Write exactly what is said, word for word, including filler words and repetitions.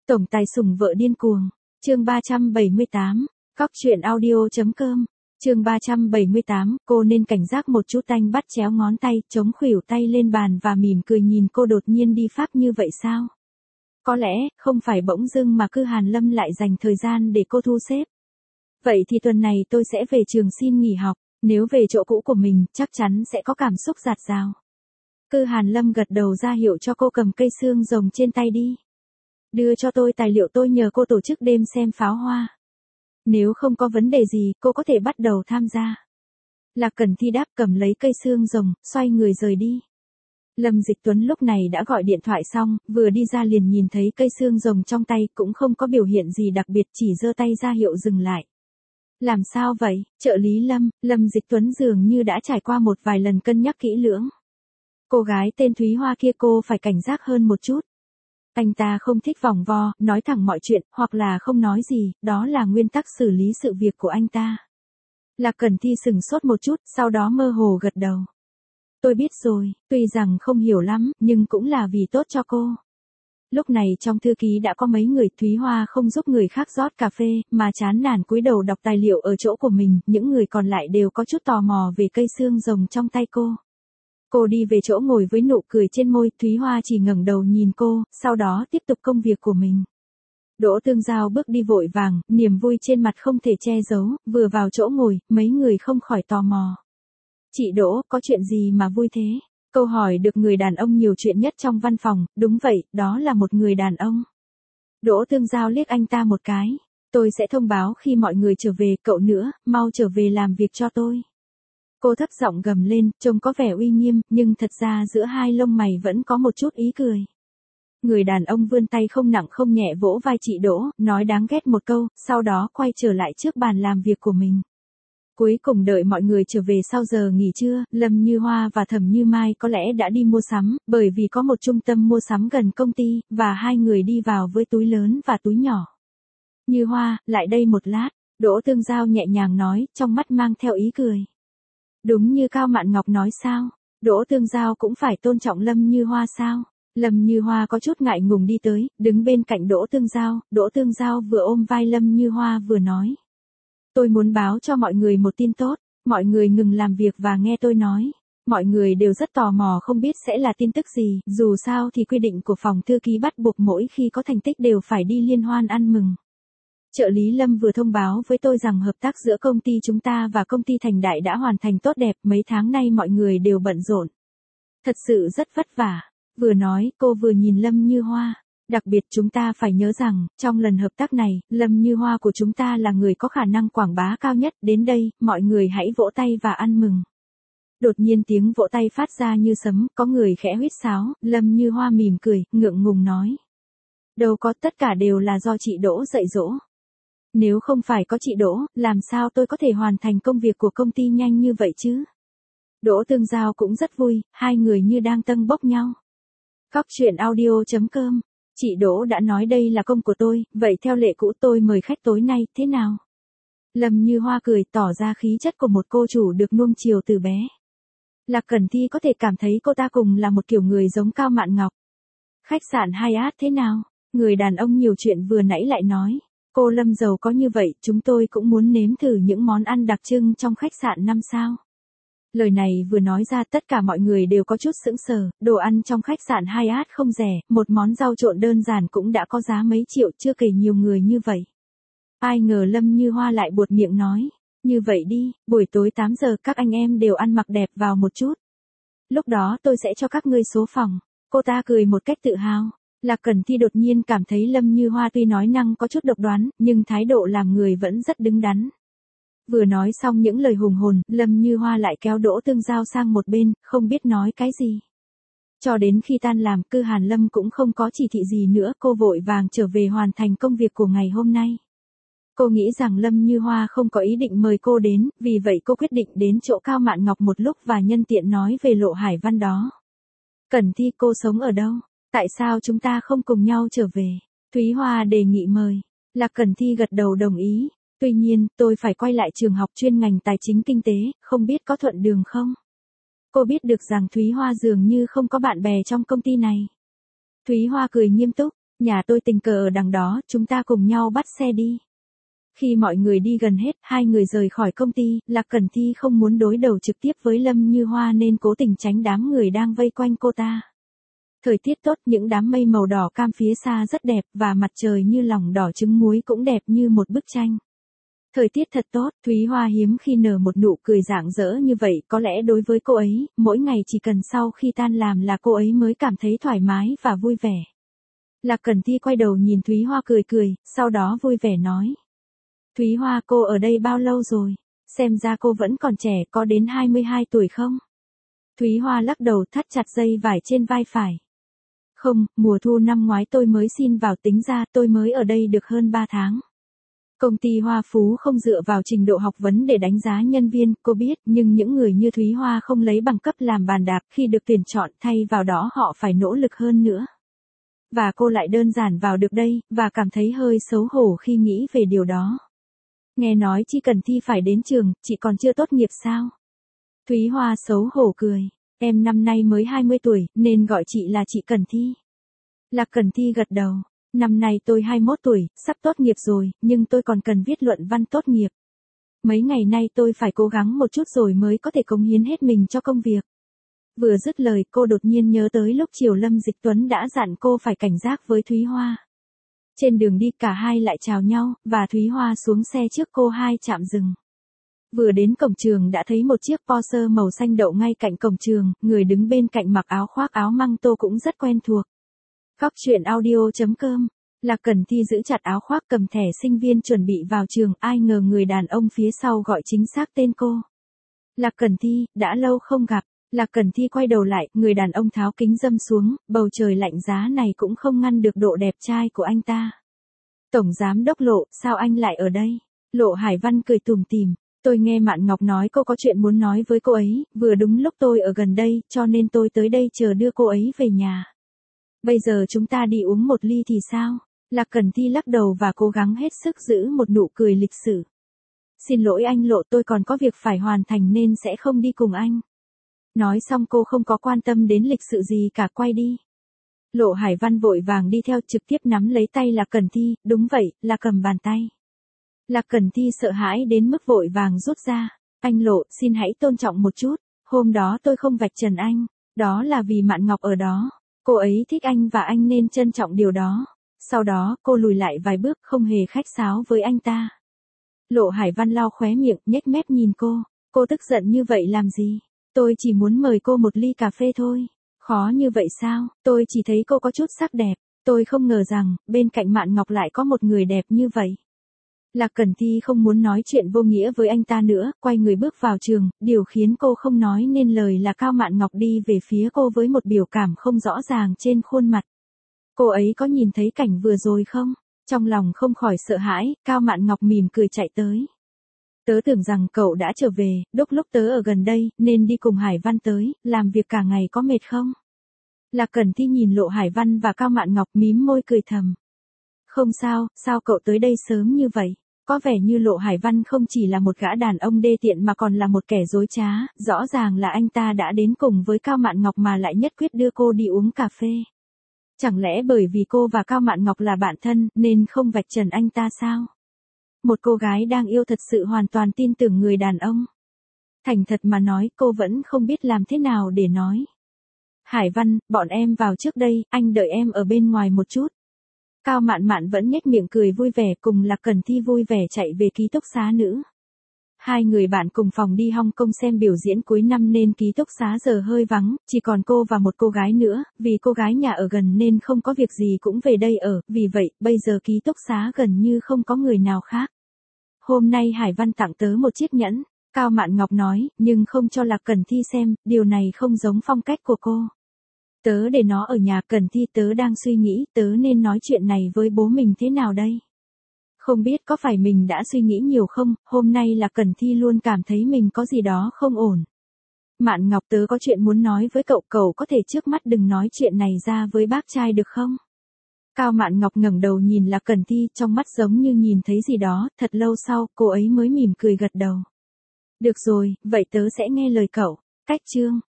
Tổng tài sủng vợ điên cuồng. Chương ba trăm bảy mươi tám. Cóc truyện audio.com. Chương ba trăm bảy mươi tám, cô nên cảnh giác một chút. Anh bắt chéo ngón tay, chống khuỷu tay lên bàn và mỉm cười nhìn cô. Đột nhiên đi Pháp như vậy sao? Có lẽ, không phải bỗng dưng mà Cư Hàn Lâm lại dành thời gian để cô thu xếp. Vậy thì tuần này tôi sẽ về trường xin nghỉ học, nếu về chỗ cũ của mình, chắc chắn sẽ có cảm xúc dạt dào. Cư Hàn Lâm gật đầu ra hiệu cho cô cầm cây xương rồng trên tay đi. Đưa cho tôi tài liệu tôi nhờ cô tổ chức đêm xem pháo hoa. Nếu không có vấn đề gì, cô có thể bắt đầu tham gia. Lạc Cẩn Thi đáp, cầm lấy cây xương rồng, xoay người rời đi. Lâm Dịch Tuấn lúc này đã gọi điện thoại xong, vừa đi ra liền nhìn thấy cây xương rồng trong tay, cũng không có biểu hiện gì đặc biệt, chỉ giơ tay ra hiệu dừng lại. Làm sao vậy, trợ lý Lâm? Lâm Dịch Tuấn dường như đã trải qua một vài lần cân nhắc kỹ lưỡng. Cô gái tên Thúy Hoa kia cô phải cảnh giác hơn một chút. Anh ta không thích vòng vo, nói thẳng mọi chuyện, hoặc là không nói gì, đó là nguyên tắc xử lý sự việc của anh ta. Lạc Cẩn Thi sừng sốt một chút, sau đó mơ hồ gật đầu. Tôi biết rồi, tuy rằng không hiểu lắm, nhưng cũng là vì tốt cho cô. Lúc này trong thư ký đã có mấy người. Thúy Hoa không giúp người khác rót cà phê, mà chán nản cúi đầu đọc tài liệu ở chỗ của mình, những người còn lại đều có chút tò mò về cây xương rồng trong tay cô. Cô đi về chỗ ngồi với nụ cười trên môi, Thúy Hoa chỉ ngẩng đầu nhìn cô, sau đó tiếp tục công việc của mình. Đỗ Tương Giao bước đi vội vàng, niềm vui trên mặt không thể che giấu, vừa vào chỗ ngồi, mấy người không khỏi tò mò. Chị Đỗ, có chuyện gì mà vui thế? Câu hỏi được người đàn ông nhiều chuyện nhất trong văn phòng. Đúng vậy, đó là một người đàn ông. Đỗ Tương Giao liếc anh ta một cái. Tôi sẽ thông báo khi mọi người trở về, cậu nữa, mau trở về làm việc cho tôi. Cô thấp giọng gầm lên, trông có vẻ uy nghiêm, nhưng thật ra giữa hai lông mày vẫn có một chút ý cười. Người đàn ông vươn tay không nặng không nhẹ vỗ vai chị Đỗ, nói đáng ghét một câu, sau đó quay trở lại trước bàn làm việc của mình. Cuối cùng đợi mọi người trở về sau giờ nghỉ trưa, Lâm Như Hoa và Thẩm Như Mai có lẽ đã đi mua sắm, bởi vì có một trung tâm mua sắm gần công ty, và hai người đi vào với túi lớn và túi nhỏ. Như Hoa, lại đây một lát, Đỗ Tương Giao nhẹ nhàng nói, trong mắt mang theo ý cười. Đúng như Cao Mạn Ngọc nói sao? Đỗ Tương Giao cũng phải tôn trọng Lâm Như Hoa sao? Lâm Như Hoa có chút ngại ngùng đi tới, đứng bên cạnh Đỗ Tương Giao, Đỗ Tương Giao vừa ôm vai Lâm Như Hoa vừa nói. Tôi muốn báo cho mọi người một tin tốt, mọi người ngừng làm việc và nghe tôi nói. Mọi người đều rất tò mò không biết sẽ là tin tức gì, dù sao thì quy định của phòng thư ký bắt buộc mỗi khi có thành tích đều phải đi liên hoan ăn mừng. Trợ lý Lâm vừa thông báo với tôi rằng hợp tác giữa công ty chúng ta và công ty Thành Đại đã hoàn thành tốt đẹp, mấy tháng nay mọi người đều bận rộn. Thật sự rất vất vả. Vừa nói, cô vừa nhìn Lâm Như Hoa. Đặc biệt chúng ta phải nhớ rằng, trong lần hợp tác này, Lâm Như Hoa của chúng ta là người có khả năng quảng bá cao nhất. Đến đây, mọi người hãy vỗ tay và ăn mừng. Đột nhiên tiếng vỗ tay phát ra như sấm, có người khẽ huýt sáo, Lâm Như Hoa mỉm cười, ngượng ngùng nói. Đâu có, tất cả đều là do chị Đỗ dạy dỗ. Nếu không phải có chị Đỗ, làm sao tôi có thể hoàn thành công việc của công ty nhanh như vậy chứ? Đỗ Tương Giao cũng rất vui, hai người như đang tâng bốc nhau. Cóc truyện audio.com. Chị Đỗ đã nói đây là công của tôi, vậy theo lệ cũ tôi mời khách tối nay, thế nào? Lâm Như Hoa cười, tỏ ra khí chất của một cô chủ được nuông chiều từ bé. Lạc Cẩn Thi có thể cảm thấy cô ta cùng là một kiểu người giống Cao Mạn Ngọc. Khách sạn Hyatt thế nào? Người đàn ông nhiều chuyện vừa nãy lại nói. Cô Lâm giàu có như vậy, chúng tôi cũng muốn nếm thử những món ăn đặc trưng trong khách sạn năm sao. Lời này vừa nói ra tất cả mọi người đều có chút sững sờ, đồ ăn trong khách sạn Hyatt không rẻ, một món rau trộn đơn giản cũng đã có giá mấy triệu, chưa kể nhiều người như vậy. Ai ngờ Lâm Như Hoa lại buột miệng nói, như vậy đi, buổi tối tám giờ các anh em đều ăn mặc đẹp vào một chút. Lúc đó tôi sẽ cho các ngươi số phòng. Cô ta cười một cách tự hào. Lạc Cẩn Thi đột nhiên cảm thấy Lâm Như Hoa tuy nói năng có chút độc đoán, nhưng thái độ làm người vẫn rất đứng đắn. Vừa nói xong những lời hùng hồn, Lâm Như Hoa lại kéo Đỗ Tương Giao sang một bên, không biết nói cái gì. Cho đến khi tan làm, Cư Hàn Lâm cũng không có chỉ thị gì nữa, cô vội vàng trở về hoàn thành công việc của ngày hôm nay. Cô nghĩ rằng Lâm Như Hoa không có ý định mời cô đến, vì vậy cô quyết định đến chỗ Cao Mạn Ngọc một lúc và nhân tiện nói về Lộ Hải Văn đó. Cẩn Thi, cô sống ở đâu? Tại sao chúng ta không cùng nhau trở về? Thúy Hoa đề nghị mời. Lạc Cẩn Thi gật đầu đồng ý. Tuy nhiên, tôi phải quay lại trường học chuyên ngành tài chính kinh tế, không biết có thuận đường không? Cô biết được rằng Thúy Hoa dường như không có bạn bè trong công ty này. Thúy Hoa cười nghiêm túc, Nhà tôi tình cờ ở đằng đó, chúng ta cùng nhau bắt xe đi. Khi mọi người đi gần hết, hai người rời khỏi công ty, Lạc Cẩn Thi không muốn đối đầu trực tiếp với Lâm Như Hoa nên cố tình tránh đám người đang vây quanh cô ta. Thời tiết tốt, những đám mây màu đỏ cam phía xa rất đẹp và mặt trời như lòng đỏ trứng muối cũng đẹp như một bức tranh. Thời tiết thật tốt, Thúy Hoa hiếm khi nở một nụ cười rạng rỡ như vậy, có lẽ đối với cô ấy, mỗi ngày chỉ cần sau khi tan làm là cô ấy mới cảm thấy thoải mái và vui vẻ. Lạc Cẩn Thi quay đầu nhìn Thúy Hoa cười cười, sau đó vui vẻ nói. Thúy Hoa, cô ở đây bao lâu rồi? Xem ra cô vẫn còn trẻ, có đến hai mươi hai tuổi không? Thúy Hoa lắc đầu, thắt chặt dây vải trên vai phải. Không, mùa thu năm ngoái tôi mới xin vào, tính ra tôi mới ở đây được hơn ba tháng. Công ty Hoa Phú không dựa vào trình độ học vấn để đánh giá nhân viên, cô biết, nhưng những người như Thúy Hoa không lấy bằng cấp làm bàn đạp khi được tuyển chọn, thay vào đó họ phải nỗ lực hơn nữa. Và cô lại đơn giản vào được đây, và cảm thấy hơi xấu hổ khi nghĩ về điều đó. Nghe nói chỉ cần thi phải đến trường, chị còn chưa tốt nghiệp sao? Thúy Hoa xấu hổ cười. Em năm nay mới hai mươi tuổi, nên gọi chị là chị Cẩn Thi. Lạc Cẩn Thi gật đầu. Năm nay tôi hai mươi mốt tuổi, sắp tốt nghiệp rồi, nhưng tôi còn cần viết luận văn tốt nghiệp. Mấy ngày nay tôi phải cố gắng một chút rồi mới có thể cống hiến hết mình cho công việc. Vừa dứt lời, cô đột nhiên nhớ tới lúc chiều Lâm Dịch Tuấn đã dặn cô phải cảnh giác với Thúy Hoa. Trên đường đi cả hai lại chào nhau, và Thúy Hoa xuống xe trước cô hai chạm dừng. Vừa đến cổng trường đã thấy một chiếc Porsche màu xanh đậu ngay cạnh cổng trường, người đứng bên cạnh mặc áo khoác áo măng tô cũng rất quen thuộc. Góc truyện audio chấm com. Lạc Cẩn Thi giữ chặt áo khoác cầm thẻ sinh viên chuẩn bị vào trường, ai ngờ người đàn ông phía sau gọi chính xác tên cô. Lạc Cẩn Thi, đã lâu không gặp. Lạc Cẩn Thi quay đầu lại, người đàn ông tháo kính râm xuống, bầu trời lạnh giá này cũng không ngăn được độ đẹp trai của anh ta. Tổng giám đốc Lộ, sao anh lại ở đây? Lộ Hải Văn cười tủm tỉm. Tôi nghe Mạn Ngọc nói cô có chuyện muốn nói với cô ấy, vừa đúng lúc tôi ở gần đây, cho nên tôi tới đây chờ đưa cô ấy về nhà. Bây giờ chúng ta đi uống một ly thì sao? Lạc Cẩn Thi lắc đầu và cố gắng hết sức giữ một nụ cười lịch sự. Xin lỗi anh Lộ, tôi còn có việc phải hoàn thành nên sẽ không đi cùng anh. Nói xong cô không có quan tâm đến lịch sự gì cả, quay đi. Lộ Hải Văn vội vàng đi theo, trực tiếp nắm lấy tay Lạc Cẩn Thi, đúng vậy, là cầm bàn tay. Lạc Cẩn Thi sợ hãi đến mức vội vàng rút ra. Anh Lộ, xin hãy tôn trọng một chút. Hôm đó tôi không vạch trần anh. Đó là vì Mạn Ngọc ở đó. Cô ấy thích anh và anh nên trân trọng điều đó. Sau đó, cô lùi lại vài bước, không hề khách sáo với anh ta. Lộ Hải Văn lau khóe miệng, nhếch mép nhìn cô. Cô tức giận như vậy làm gì? Tôi chỉ muốn mời cô một ly cà phê thôi. Khó như vậy sao? Tôi chỉ thấy cô có chút sắc đẹp. Tôi không ngờ rằng, bên cạnh Mạn Ngọc lại có một người đẹp như vậy. Lạc Cẩn Thi không muốn nói chuyện vô nghĩa với anh ta nữa, quay người bước vào trường, điều khiến cô không nói nên lời là Cao Mạn Ngọc đi về phía cô với một biểu cảm không rõ ràng trên khuôn mặt. Cô ấy có nhìn thấy cảnh vừa rồi không? Trong lòng không khỏi sợ hãi, Cao Mạn Ngọc mỉm cười chạy tới. Tớ tưởng rằng cậu đã trở về, đúc lúc tớ ở gần đây, nên đi cùng Hải Văn tới, làm việc cả ngày có mệt không? Lạc Cẩn Thi nhìn Lộ Hải Văn và Cao Mạn Ngọc mím môi cười thầm. Không sao, sao cậu tới đây sớm như vậy? Có vẻ như Lộ Hải Văn không chỉ là một gã đàn ông đê tiện mà còn là một kẻ dối trá, rõ ràng là anh ta đã đến cùng với Cao Mạn Ngọc mà lại nhất quyết đưa cô đi uống cà phê. Chẳng lẽ bởi vì cô và Cao Mạn Ngọc là bạn thân, nên không vạch trần anh ta sao? Một cô gái đang yêu thật sự hoàn toàn tin tưởng người đàn ông. Thành thật mà nói, cô vẫn không biết làm thế nào để nói. Hải Văn, bọn em vào trước đây, anh đợi em ở bên ngoài một chút. Cao Mạn Mạn vẫn nhếch miệng cười vui vẻ, cùng Lạc Cẩn Thi vui vẻ chạy về ký túc xá nữ. Hai người bạn cùng phòng đi Hong Kong xem biểu diễn cuối năm nên ký túc xá giờ hơi vắng, chỉ còn cô và một cô gái nữa, vì cô gái nhà ở gần nên không có việc gì cũng về đây ở, vì vậy, bây giờ ký túc xá gần như không có người nào khác. Hôm nay Hải Văn tặng tớ một chiếc nhẫn, Cao Mạn Ngọc nói, nhưng không cho Lạc Cẩn Thi xem, điều này không giống phong cách của cô. Tớ để nó ở nhà. Cẩn Thi, tớ đang suy nghĩ tớ nên nói chuyện này với bố mình thế nào đây? Không biết có phải mình đã suy nghĩ nhiều không, hôm nay là Cẩn Thi luôn cảm thấy mình có gì đó không ổn. Mạn Ngọc, tớ có chuyện muốn nói với cậu, cậu có thể trước mắt đừng nói chuyện này ra với bác trai được không? Cao Mạn Ngọc ngẩng đầu nhìn Lạc Cẩn Thi, trong mắt giống như nhìn thấy gì đó, thật lâu sau, cô ấy mới mỉm cười gật đầu. Được rồi, vậy tớ sẽ nghe lời cậu. Cách chương